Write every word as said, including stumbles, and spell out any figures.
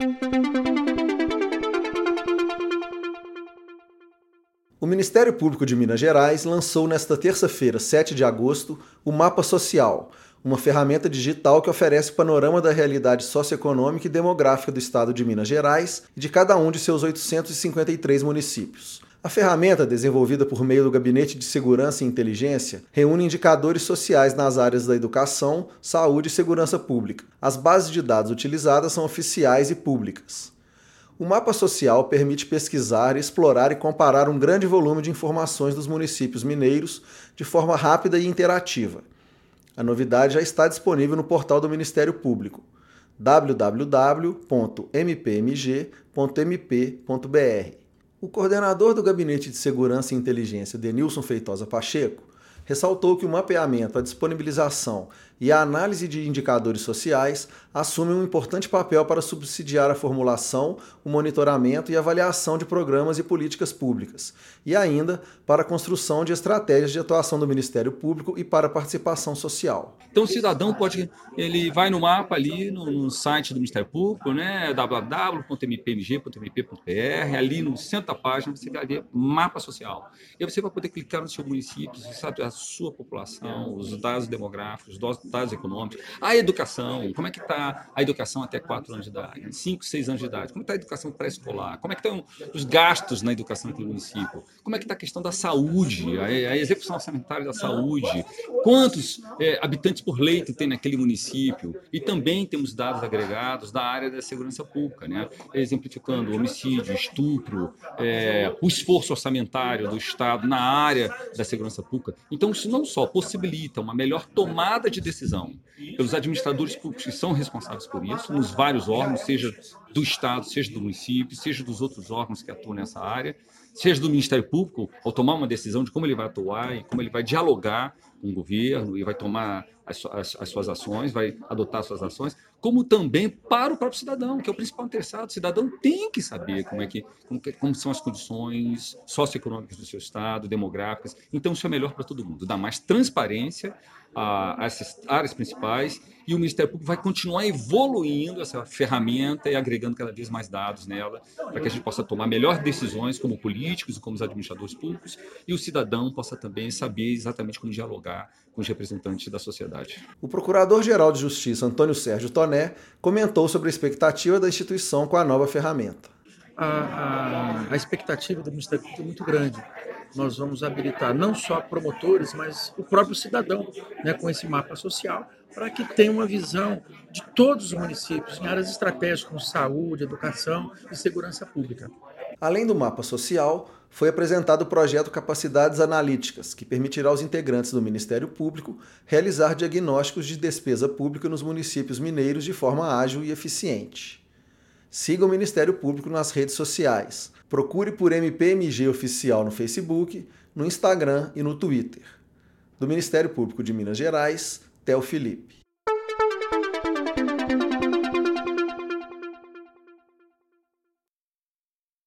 O Ministério Público de Minas Gerais lançou nesta terça-feira, sete de agosto, o Mapa Social, uma ferramenta digital que oferece panorama da realidade socioeconômica e demográfica do estado de Minas Gerais e de cada um de seus oitocentos e cinquenta e três municípios. A ferramenta, desenvolvida por meio do Gabinete de Segurança e Inteligência, reúne indicadores sociais nas áreas da educação, saúde e segurança pública. As bases de dados utilizadas são oficiais e públicas. O Mapa Social permite pesquisar, explorar e comparar um grande volume de informações dos municípios mineiros de forma rápida e interativa. A novidade já está disponível no portal do Ministério Público, w w w ponto m p m g ponto m p ponto b r. O coordenador do Gabinete de Segurança e Inteligência, Denilson Feitosa Pacheco, ressaltou que o mapeamento, a disponibilização e a análise de indicadores sociais assumem um importante papel para subsidiar a formulação, o monitoramento e avaliação de programas e políticas públicas, e ainda para a construção de estratégias de atuação do Ministério Público e para a participação social. Então o cidadão pode, ele vai no mapa ali, no, no site do Ministério Público, né, w w w ponto m p m g ponto m p ponto b r, ali no centro da página você vai ver Mapa Social. E aí você vai poder clicar no seu município, você sabe a sua população, os dados demográficos, os dados econômicos, a educação, como é que está a educação até quatro anos de idade, cinco, seis anos de idade, como está a educação pré-escolar, como é que estão os gastos na educação aqui no município, como é que está a questão da saúde, a, a execução orçamentária da saúde, quantos é, habitantes por leito tem naquele município, e também temos dados agregados da área da segurança pública, né? Exemplificando homicídio, estupro, é, o esforço orçamentário do Estado na área da segurança pública. Então isso não só possibilita uma melhor tomada de decisão pelos administradores públicos que são responsáveis por isso, nos vários órgãos, seja do Estado, seja do município, seja dos outros órgãos que atuam nessa área, seja do Ministério Público, ao tomar uma decisão de como ele vai atuar e como ele vai dialogar com o governo e vai tomar as, as, as suas ações, vai adotar as suas ações, como também para o próprio cidadão, que é o principal interessado. O cidadão tem que saber como, é que, como, que, como são as condições socioeconômicas do seu estado, demográficas. Então isso é melhor para todo mundo, dá mais transparência a, a essas áreas principais, e o Ministério Público vai continuar evoluindo essa ferramenta e agregando cada vez mais dados nela, para que a gente possa tomar melhores decisões como políticos e como os administradores públicos, e o cidadão possa também saber exatamente como dialogar com os representantes da sociedade. O Procurador-Geral de Justiça, Antônio Sérgio Toné, comentou sobre a expectativa da instituição com a nova ferramenta. A, a, a expectativa do Ministério Público é muito grande. Nós vamos habilitar não só promotores, mas o próprio cidadão, né, com esse mapa social, para que tenha uma visão de todos os municípios em áreas estratégicas como saúde, educação e segurança pública. Além do mapa social, foi apresentado o projeto Capacidades Analíticas, que permitirá aos integrantes do Ministério Público realizar diagnósticos de despesa pública nos municípios mineiros de forma ágil e eficiente. Siga o Ministério Público nas redes sociais. Procure por M P M G Oficial no Facebook, no Instagram e no Twitter. Do Ministério Público de Minas Gerais, Theo Felipe.